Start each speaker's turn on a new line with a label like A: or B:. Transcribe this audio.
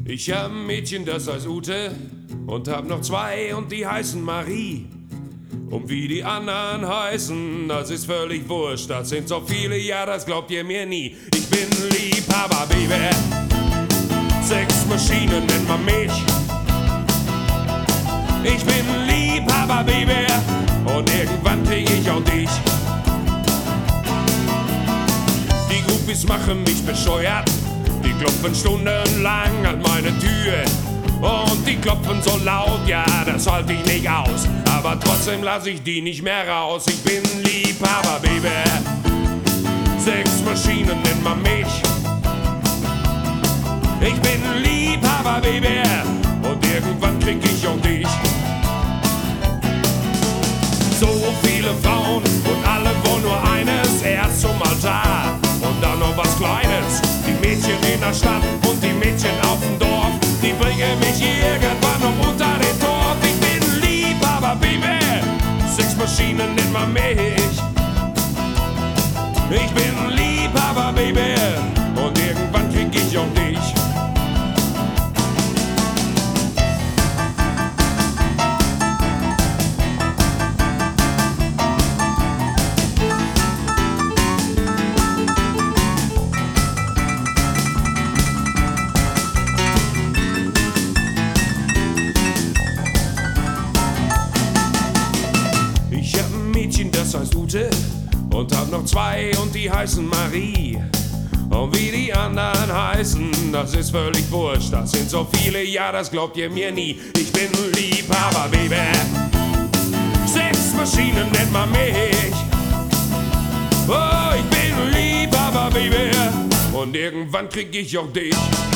A: Ich hab ein Mädchen, das heißt Ute, und hab noch zwei und die heißen Marie. Und wie die anderen heißen, das ist völlig wurscht. Das sind so viele, ja, das glaubt ihr mir nie. Ich bin Liebhaber, Baby. Sexmaschine nennt man mich. Ich bin Liebhaber, Baby. Und irgendwann krieg ich auch dich. Die Groupies machen mich bescheuert. Die klopfen stundenlang an meine Tür. Und die klopfen so laut, ja, das halt ich nicht aus. Aber trotzdem lass ich die nicht mehr raus. Ich bin Liebhaber, Baby. Sexmaschine nennt man mich. Ich bin Liebhaber, Baby. Und irgendwann krieg ich auch dich. So viele Frauen und alle wollen nur eines. Erst zum Altar und dann noch was Kleines. Die Mädchen in der Stadt und die Mädchen auf dem Dorf, die bringen mich irgendwann noch unter den Tort. Ich bin Liebhaber, Baby. Sexmaschine nennt man mich. Ich bin Liebhaber, Baby. Und irgendwann krieg ich auch dich. Ich hab ein Mädchen, das heißt Ute, und hab noch zwei und die heißen Marie. Und wie die anderen heißen, das ist völlig wurscht. Das sind so viele, ja, das glaubt ihr mir nie. Ich bin Liebhaber, Baby. Sexmaschine nennt man mich. Oh, ich bin Liebhaber, Baby. Und irgendwann krieg ich auch dich.